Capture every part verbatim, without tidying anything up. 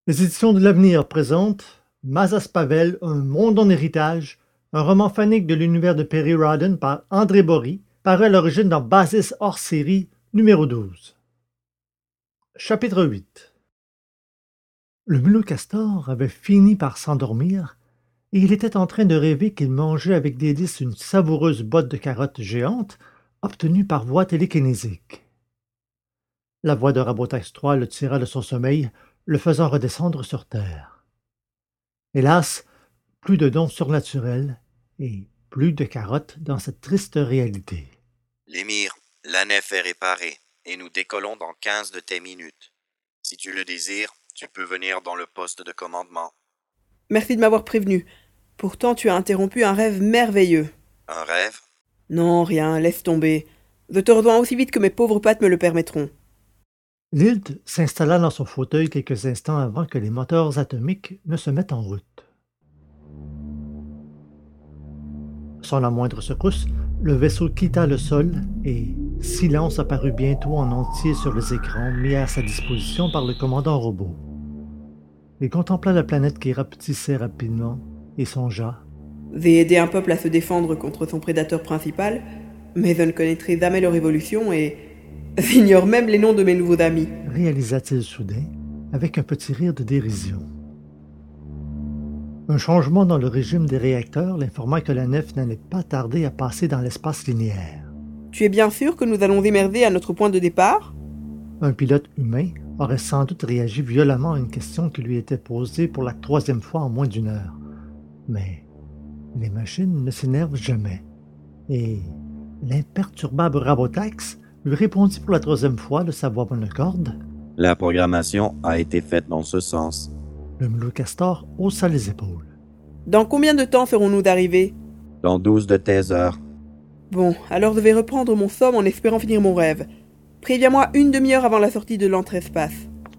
Les éditions de l'Avenir présentent Mazas Pavel, Un monde en héritage, un roman phonique de l'univers de Perry Rhodan par André Bory, paru à l'origine dans Basis hors série numéro douze. Chapitre huit. Le mulot castor avait fini par s'endormir et il était en train de rêver qu'il mangeait avec délice une savoureuse botte de carottes géante obtenue par voie télékinésique. La voix de Rabotax trois le tira de son sommeil, le faisant redescendre sur terre. Hélas, plus de dons surnaturels et plus de carottes dans cette triste réalité. L'émir, la nef est réparée et nous décollons dans quinze de tes minutes. Si tu le désires, tu peux venir dans le poste de commandement. Merci de m'avoir prévenu. Pourtant, tu as interrompu un rêve merveilleux. Un rêve? Non, rien, laisse tomber. Je te rejoins aussi vite que mes pauvres pattes me le permettront. Lilt s'installa dans son fauteuil quelques instants avant que les moteurs atomiques ne se mettent en route. Sans la moindre secousse, le vaisseau quitta le sol et silence apparut bientôt en entier sur les écrans mis à sa disposition par le commandant robot. Il contempla la planète qui rapetissait rapidement et songea. J'ai aidé un peuple à se défendre contre son prédateur principal, mais je ne connaîtrai jamais leur évolution et j'ignore même les noms de mes nouveaux amis. Réalisa-t-il soudain, avec un petit rire de dérision. Un changement dans le régime des réacteurs l'informa que la nef n'allait pas tarder à passer dans l'espace linéaire. Tu es bien sûr que nous allons émerger à notre point de départ? Un pilote humain aurait sans doute réagi violemment à une question qui lui était posée pour la troisième fois en moins d'une heure. Mais les machines ne s'énervent jamais. Et l'imperturbable Rabotax lui répondit pour la troisième fois de sa voix monocorde. La programmation a été faite dans ce sens. Le mulot castor haussa les épaules. Dans combien de temps serons-nous arrivés? Dans douze de tes heures. Bon, alors je vais reprendre mon somme en espérant finir mon rêve. Préviens-moi une demi-heure avant la sortie de l'entre-espace.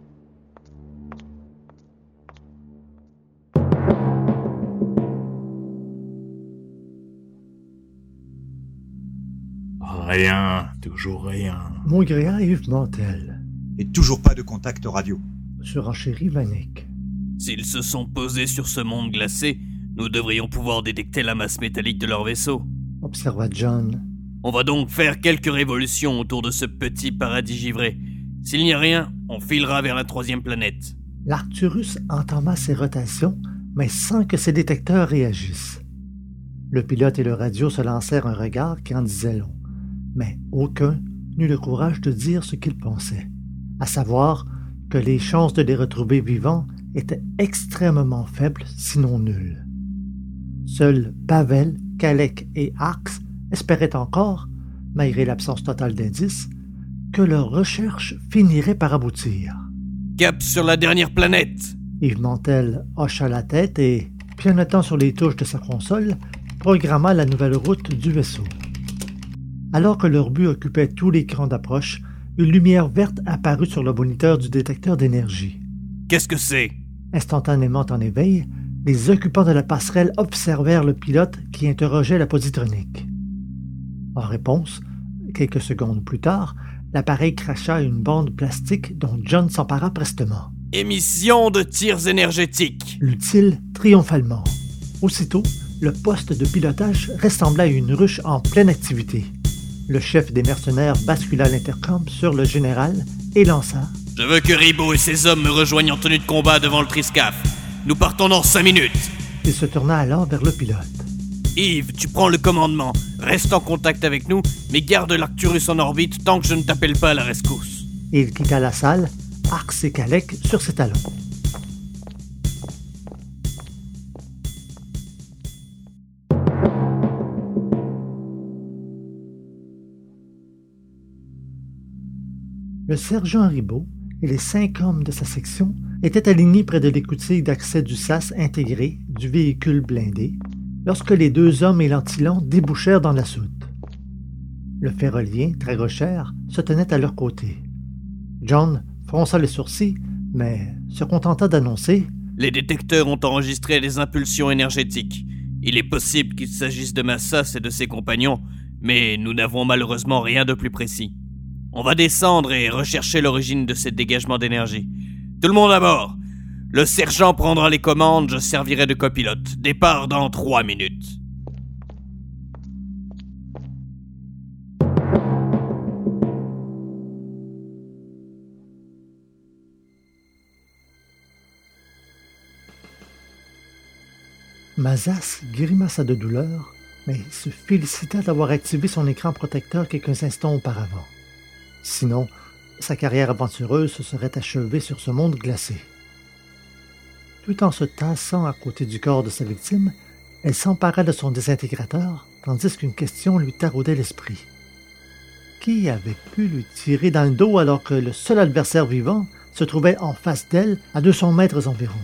Rien, toujours rien. Maugréa Yves Mantel. Et toujours pas de contact radio. Surenchérit Vanek. S'ils se sont posés sur ce monde glacé, nous devrions pouvoir détecter la masse métallique de leur vaisseau. Observa John. On va donc faire quelques révolutions autour de ce petit paradis givré. S'il n'y a rien, on filera vers la troisième planète. L'Arcturus entama ses rotations, mais sans que ses détecteurs réagissent. Le pilote et le radio se lancèrent un regard qui en disait long, mais aucun n'eut le courage de dire ce qu'il pensait, à savoir que les chances de les retrouver vivants étaient extrêmement faibles, sinon nulles. Seuls Pavel, Kalec et Ax espéraient encore, malgré l'absence totale d'indices, que leurs recherches finiraient par aboutir. Cap sur la dernière planète! Yves Mantel hocha la tête et, pianotant sur les touches de sa console, programma la nouvelle route du vaisseau. Alors que leur but occupait tout l'écran d'approche, une lumière verte apparut sur le moniteur du détecteur d'énergie. Qu'est-ce que c'est? Instantanément en éveil, les occupants de la passerelle observèrent le pilote qui interrogeait la positronique. En réponse, quelques secondes plus tard, l'appareil cracha une bande plastique dont John s'empara prestement. Émission de tirs énergétiques! Lut-il triomphalement. Aussitôt, le poste de pilotage ressembla à une ruche en pleine activité. Le chef des mercenaires bascula l'intercom sur le général et lança. Je veux que Ribot et ses hommes me rejoignent en tenue de combat devant le Triscaf. Nous partons dans cinq minutes. Il se tourna alors vers le pilote. Yves, tu prends le commandement. Reste en contact avec nous, mais garde l'Arcturus en orbite tant que je ne t'appelle pas à la rescousse. Et il quitta la salle, Ax et Kalec sur ses talons. Le sergent Ribot et les cinq hommes de sa section étaient alignés près de l'écoutille d'accès du sas intégré du véhicule blindé lorsque les deux hommes et l'antilon débouchèrent dans la soute. Le ferrolien, Tragochère, se tenait à leur côté. John fronça les sourcils, mais se contenta d'annoncer « Les détecteurs ont enregistré les impulsions énergétiques. Il est possible qu'il s'agisse de Massas et de ses compagnons, mais nous n'avons malheureusement rien de plus précis. On va descendre et rechercher l'origine de ces dégagements d'énergie. Tout le monde à bord! Le sergent prendra les commandes, je servirai de copilote. Départ dans trois minutes. Mazas grimaça de douleur, mais se félicita d'avoir activé son écran protecteur quelques instants auparavant. Sinon, sa carrière aventureuse se serait achevée sur ce monde glacé. Tout en se tassant à côté du corps de sa victime, elle s'empara de son désintégrateur, tandis qu'une question lui taraudait l'esprit. Qui avait pu lui tirer dans le dos alors que le seul adversaire vivant se trouvait en face d'elle à deux cents mètres environ?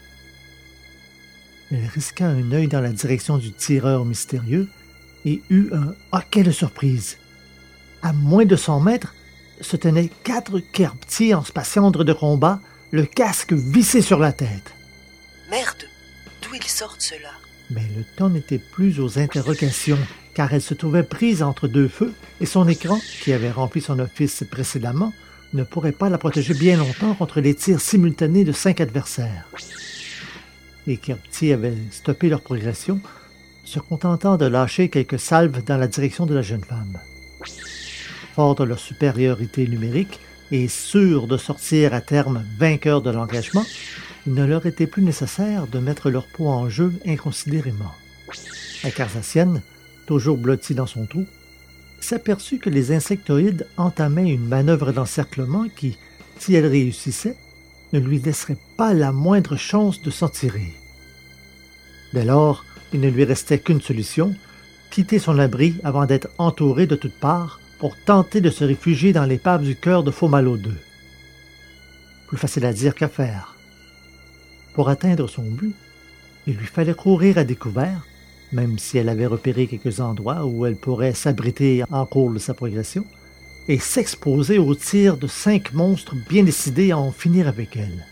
Elle risqua un œil dans la direction du tireur mystérieux et eut un hoquet de surprise. À moins de cent mètres, se tenaient quatre Kerbti en spatiandre de combat, le casque vissé sur la tête. Merde, d'où ils sortent ceux-là? Mais le temps n'était plus aux interrogations, car elle se trouvait prise entre deux feux et son écran, qui avait rempli son office précédemment, ne pourrait pas la protéger bien longtemps contre les tirs simultanés de cinq adversaires. Les Kerbti avaient stoppé leur progression, se contentant de lâcher quelques salves dans la direction de la jeune femme. Fort de leur supériorité numérique et sûrs de sortir à terme vainqueurs de l'engagement, il ne leur était plus nécessaire de mettre leur poids en jeu inconsidérément. La Cardassienne, toujours blottie dans son trou, s'aperçut que les insectoïdes entamaient une manœuvre d'encerclement qui, si elle réussissait, ne lui laisserait pas la moindre chance de s'en tirer. Dès lors, il ne lui restait qu'une solution, quitter son abri avant d'être entouré de toutes parts pour tenter de se réfugier dans l'épave du cœur de Fomalo deux. Plus facile à dire qu'à faire. Pour atteindre son but, il lui fallait courir à découvert, même si elle avait repéré quelques endroits où elle pourrait s'abriter en cours de sa progression, et s'exposer aux tirs de cinq monstres bien décidés à en finir avec elle.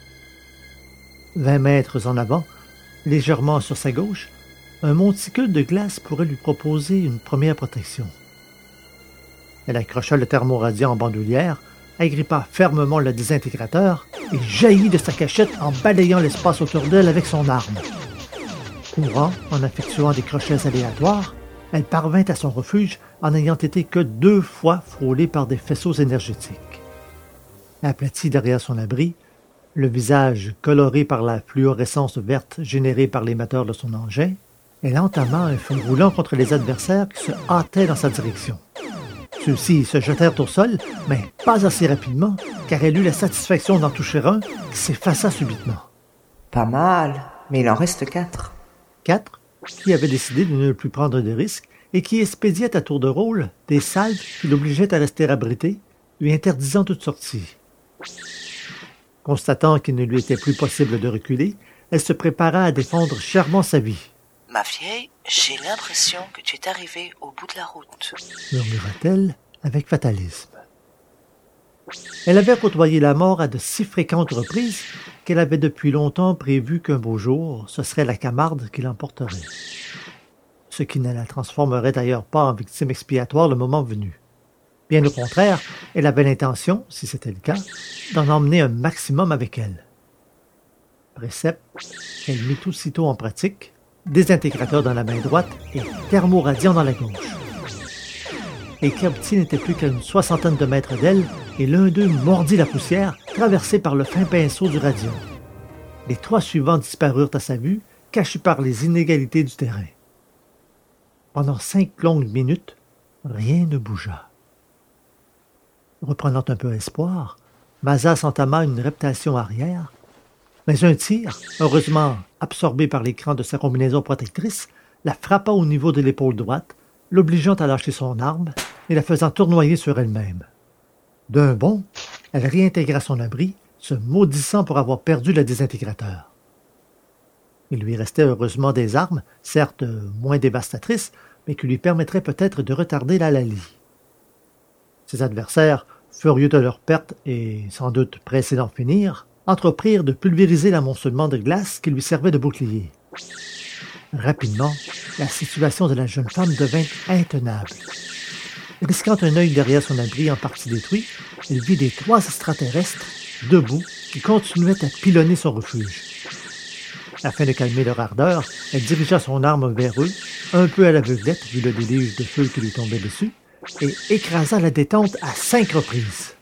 Vingt mètres en avant, légèrement sur sa gauche, un monticule de glace pourrait lui proposer une première protection. Elle accrocha le thermoradiant en bandoulière, agrippa fermement le désintégrateur et jaillit de sa cachette en balayant l'espace autour d'elle avec son arme. Courant en effectuant des crochets aléatoires, elle parvint à son refuge en n'ayant été que deux fois frôlée par des faisceaux énergétiques. Aplatie derrière son abri, le visage coloré par la fluorescence verte générée par l'émetteur de son engin, elle entama un feu roulant contre les adversaires qui se hâtaient dans sa direction. Ceux-ci se jetèrent au sol, mais pas assez rapidement, car elle eut la satisfaction d'en toucher un qui s'effaça subitement. Pas mal, mais il en reste quatre. Quatre, qui avait décidé de ne plus prendre de risques et qui expédiait à tour de rôle des salves qui l'obligeaient à rester abrité, lui interdisant toute sortie. Constatant qu'il ne lui était plus possible de reculer, elle se prépara à défendre chèrement sa vie. « Ma vieille, j'ai l'impression que tu es arrivée au bout de la route. » murmura-t-elle avec fatalisme. Elle avait côtoyé la mort à de si fréquentes reprises qu'elle avait depuis longtemps prévu qu'un beau jour, ce serait la Camarde qui l'emporterait. Ce qui ne la transformerait d'ailleurs pas en victime expiatoire le moment venu. Bien au contraire, elle avait l'intention, si c'était le cas, d'en emmener un maximum avec elle. Précepte qu'elle mit aussitôt en pratique, désintégrateur dans la main droite et thermoradiant dans la gauche. Les Kerbti n'étaient plus qu'à une soixantaine de mètres d'elle et l'un d'eux mordit la poussière, traversée par le fin pinceau du radion. Les trois suivants disparurent à sa vue, cachés par les inégalités du terrain. Pendant cinq longues minutes, rien ne bougea. Reprenant un peu espoir, Mazas entama une reptation arrière, mais un tir, heureusement absorbé par l'écran de sa combinaison protectrice, la frappa au niveau de l'épaule droite, l'obligeant à lâcher son arme et la faisant tournoyer sur elle-même. D'un bond, elle réintégra son abri, se maudissant pour avoir perdu le désintégrateur. Il lui restait heureusement des armes, certes moins dévastatrices, mais qui lui permettraient peut-être de retarder la Lali. Ses adversaires, furieux de leur perte et sans doute pressés d'en finir, entreprirent de pulvériser l'amoncelement de glace qui lui servait de bouclier. Rapidement, la situation de la jeune femme devint intenable. Risquant un œil derrière son abri en partie détruit, elle vit les trois extraterrestres, debout, qui continuait à pilonner son refuge. Afin de calmer leur ardeur, elle dirigea son arme vers eux, un peu à l'aveuglette vu le déluge de feu qui lui tombait dessus, et écrasa la détente à cinq reprises.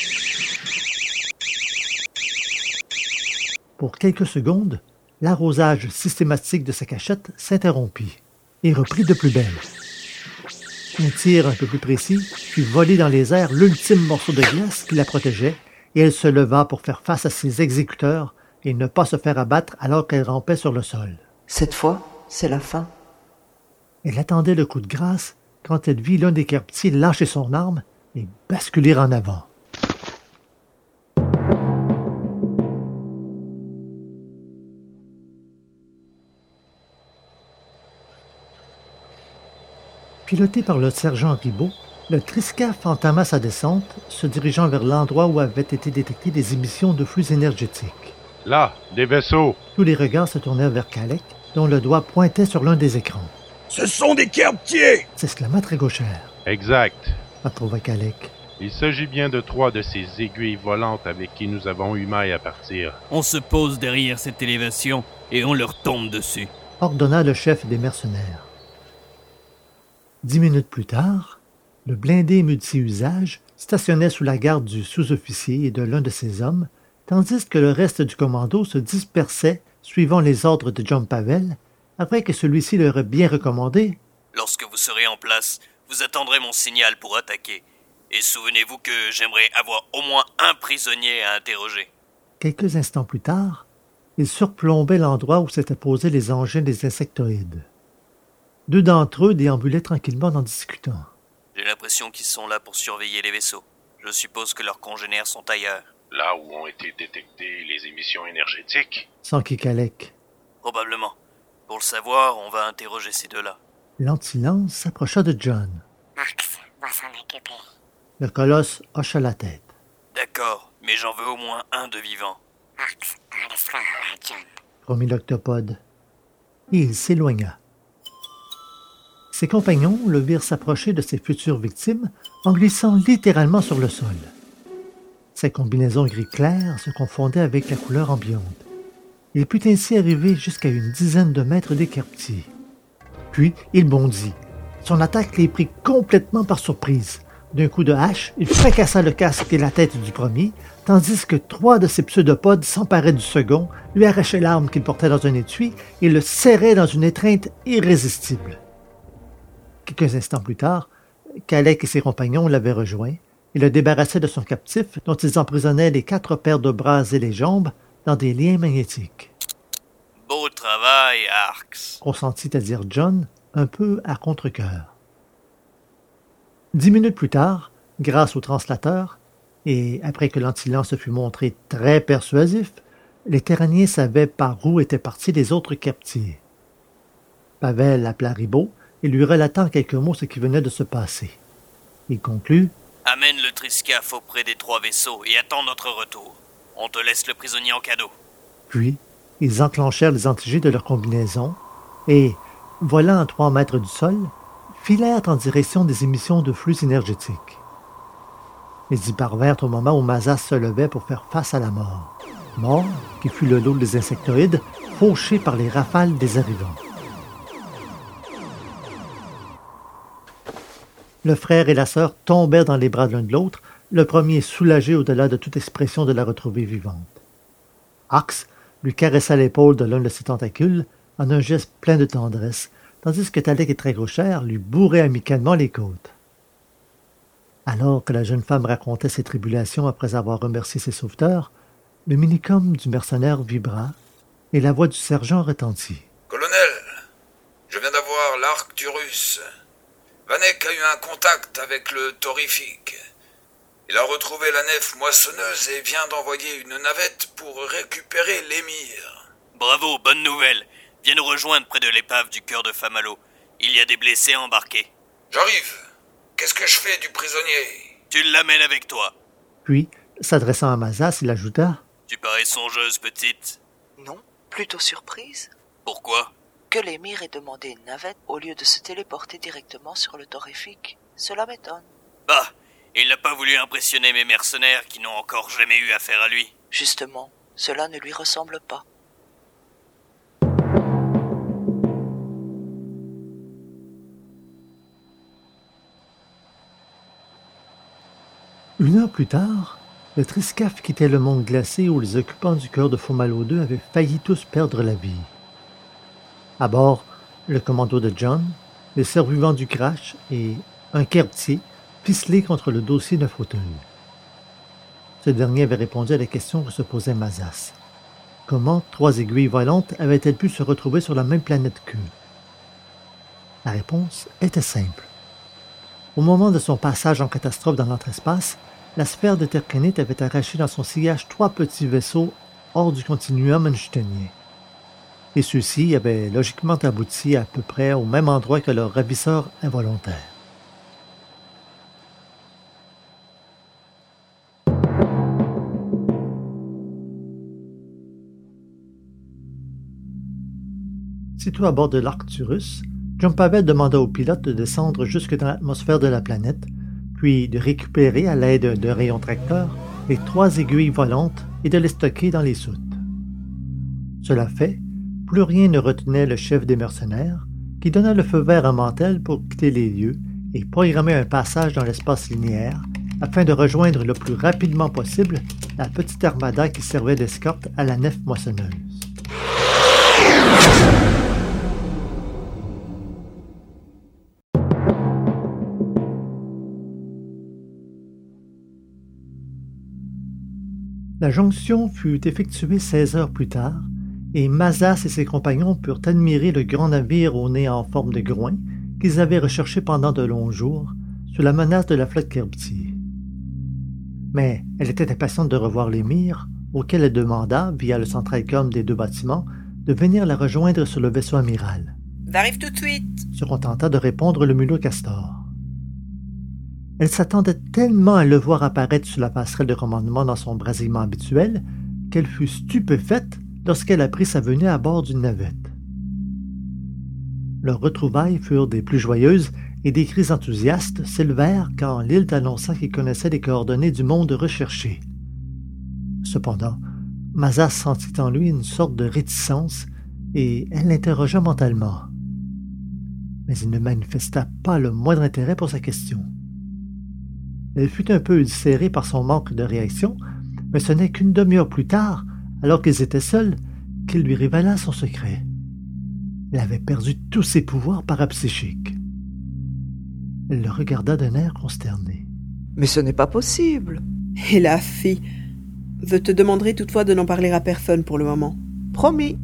Pour quelques secondes, l'arrosage systématique de sa cachette s'interrompit et reprit de plus belle. Un tir un peu plus précis fit voler dans les airs l'ultime morceau de glace qui la protégeait, et elle se leva pour faire face à ses exécuteurs et ne pas se faire abattre alors qu'elle rampait sur le sol. Cette fois, c'est la fin. Elle attendait le coup de grâce quand elle vit l'un des carpetiers lâcher son arme et basculer en avant. Piloté par le sergent Ribaud, le Triscaf entama sa descente, se dirigeant vers l'endroit où avaient été détectées des émissions de flux énergétiques. Là, des vaisseaux! Tous les regards se tournèrent vers Kalek, dont le doigt pointait sur l'un des écrans. « Ce sont des carpetiers !» s'exclama Trégochère. Exact. Approuva Kalek. Il s'agit bien de trois de ces aiguilles volantes avec qui nous avons eu maille à partir. On se pose derrière cette élévation et on leur tombe dessus. Ordonna le chef des mercenaires. Dix minutes plus tard, le blindé multi-usage stationnait sous la garde du sous-officier et de l'un de ses hommes, tandis que le reste du commando se dispersait suivant les ordres de John Pavel, après que celui-ci leur ait bien recommandé. Lorsque vous serez en place, vous attendrez mon signal pour attaquer. Et souvenez-vous que j'aimerais avoir au moins un prisonnier à interroger. Quelques instants plus tard, ils surplombaient l'endroit où s'étaient posés les engins des insectoïdes. Deux d'entre eux déambulaient tranquillement en discutant. J'ai l'impression qu'ils sont là pour surveiller les vaisseaux. Je suppose que leurs congénères sont ailleurs. Là où ont été détectées les émissions énergétiques? S'enquit Kalek. Probablement. Pour le savoir, on va interroger ces deux-là. L'anti-lance s'approcha de John. Max va s'en occuper. Le colosse hocha la tête. D'accord, mais j'en veux au moins un de vivant. Max en laissera un à John. Promit l'octopode. Et il s'éloigna. Ses compagnons le virent s'approcher de ses futures victimes en glissant littéralement sur le sol. Sa combinaison gris clair se confondait avec la couleur ambiante. Il put ainsi arriver jusqu'à une dizaine de mètres des carpetiers. Puis, il bondit. Son attaque les prit complètement par surprise. D'un coup de hache, il fracassa le casque et la tête du premier, tandis que trois de ses pseudopodes s'emparaient du second, lui arrachaient l'arme qu'il portait dans un étui et le serraient dans une étreinte irrésistible. Quelques instants plus tard, Kalek et ses compagnons l'avaient rejoint et le débarrassaient de son captif dont ils emprisonnaient les quatre paires de bras et les jambes dans des liens magnétiques. Beau travail, Arx. Consentit à dire John, un peu à contre-cœur. Dix minutes plus tard, grâce au translateur, et après que l'antilan se fut montré très persuasif, les terraniens savaient par où étaient partis les autres captifs. Pavel appela Ribaud et lui relata en quelques mots ce qui venait de se passer. Il conclut: « Amène le Triscaf auprès des trois vaisseaux et attends notre retour. On te laisse le prisonnier en cadeau. » Puis, ils enclenchèrent les antigés de leur combinaison et, volant à trois mètres du sol, filèrent en direction des émissions de flux énergétiques. Ils y parvinrent au moment où Mazas se levait pour faire face à la mort. Mort qui fut le lot des insectoïdes, fauché par les rafales des arrivants. Le frère et la sœur tombèrent dans les bras l'un de l'autre, le premier soulagé au-delà de toute expression de la retrouver vivante. Axe lui caressa l'épaule de l'un de ses tentacules en un geste plein de tendresse, tandis que Kalek et Trégochère lui bourraient amicalement les côtes. Alors que la jeune femme racontait ses tribulations après avoir remercié ses sauveteurs, le minicum du mercenaire vibra et la voix du sergent retentit. « Colonel, je viens d'avoir l'Arcturus. Vanek a eu un contact avec le Torrifique. Il a retrouvé la nef moissonneuse et vient d'envoyer une navette pour récupérer l'émir. »« Bravo, bonne nouvelle. Viens nous rejoindre près de l'épave du cœur de Famalo. Il y a des blessés embarqués. »« J'arrive. Qu'est-ce que je fais du prisonnier ?»« Tu l'amènes avec toi. » Puis, s'adressant à Mazas, il ajouta: « Tu parais songeuse, petite. »« Non, plutôt surprise. » Pourquoi ? » Que l'émir ait demandé une navette au lieu de se téléporter directement sur le Torrifique. Cela m'étonne. Bah, Il n'a pas voulu impressionner mes mercenaires qui n'ont encore jamais eu affaire à lui. Justement, cela ne lui ressemble pas. Une heure plus tard, le Triscaf quittait le monde glacé où les occupants du cœur de Fomalhaut deux avaient failli tous perdre la vie. À bord, le commando de John, les survivants du crash et un kerbtier ficelé contre le dossier d'un fauteuil. Ce dernier avait répondu à la question que se posait Mazas. Comment trois aiguilles volantes avaient-elles pu se retrouver sur la même planète qu'eux? La réponse était simple. Au moment de son passage en catastrophe dans l'entre-espace, la sphère de Terkenit avait arraché dans son sillage trois petits vaisseaux hors du continuum einsteinien. Et ceux-ci avaient logiquement abouti à peu près au même endroit que leur ravisseur involontaire. Sitôt à bord de l'Arcturus, John Pavel demanda au pilote de descendre jusque dans l'atmosphère de la planète, puis de récupérer à l'aide de rayons tracteurs les trois aiguilles volantes et de les stocker dans les soutes. Cela fait, plus rien ne retenait le chef des mercenaires, qui donna le feu vert à Mantel pour quitter les lieux et programmer un passage dans l'espace linéaire afin de rejoindre le plus rapidement possible la petite armada qui servait d'escorte à la nef moissonneuse. La jonction fut effectuée seize heures plus tard, et Mazas et ses compagnons purent admirer le grand navire au nez en forme de groin qu'ils avaient recherché pendant de longs jours, sous la menace de la flotte Kerbtier. Mais elle était impatiente de revoir l'émir, auquel elle demanda, via le centralcom des deux bâtiments, de venir la rejoindre sur le vaisseau amiral. J'arrive tout de suite, se contenta de répondre le mulot Castor. Elle s'attendait tellement à le voir apparaître sur la passerelle de commandement dans son brasillement habituel qu'elle fut stupéfaite lorsqu'elle apprit sa venue à bord d'une navette. Leurs retrouvailles furent des plus joyeuses et des cris enthousiastes s'élevèrent quand Lilt annonça qu'il connaissait les coordonnées du monde recherché. Cependant, Mazas sentit en lui une sorte de réticence et elle l'interrogea mentalement. Mais il ne manifesta pas le moindre intérêt pour sa question. Elle fut un peu ulcérée par son manque de réaction, mais ce n'est qu'une demi-heure plus tard, alors qu'ils étaient seuls, qu'il lui révéla son secret. Elle avait perdu tous ses pouvoirs parapsychiques. Elle le regarda d'un air consterné. « Mais ce n'est pas possible !» Et la fille. Je te demanderai toutefois de n'en parler à personne pour le moment. Promis.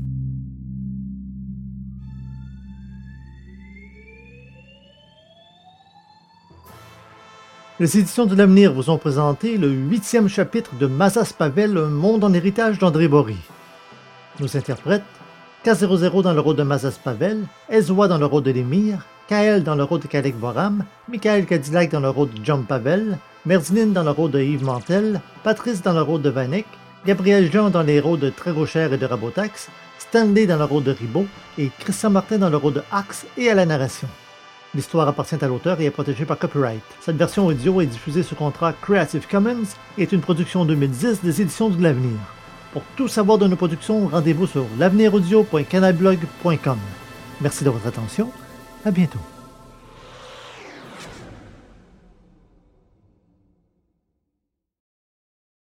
Les éditions de l'Avenir vous ont présenté le huitième chapitre de Mazas Pavel, un monde en héritage d'André Bory. Nos interprètes, K zéro zéro dans le rôle de Mazas Pavel, Ezwa dans le rôle de l'émir, Kael dans le rôle de Kalek Voram, Michael Cadillac dans le rôle de John Pavel, Merzinine dans le rôle de Yves Mantel, Patrice dans le rôle de Vanek, Gabriel Jean dans les rôles de Trérocher et de Rabotax, Stanley dans le rôle de Ribot et Christian Martin dans le rôle de Axe et à la narration. L'histoire appartient à l'auteur et est protégée par copyright. Cette version audio est diffusée sous contrat Creative Commons et est une production deux mille dix des éditions de l'Avenir. Pour tout savoir de nos productions, rendez-vous sur l'avenir audio point canalblog point com. Merci de votre attention. À bientôt.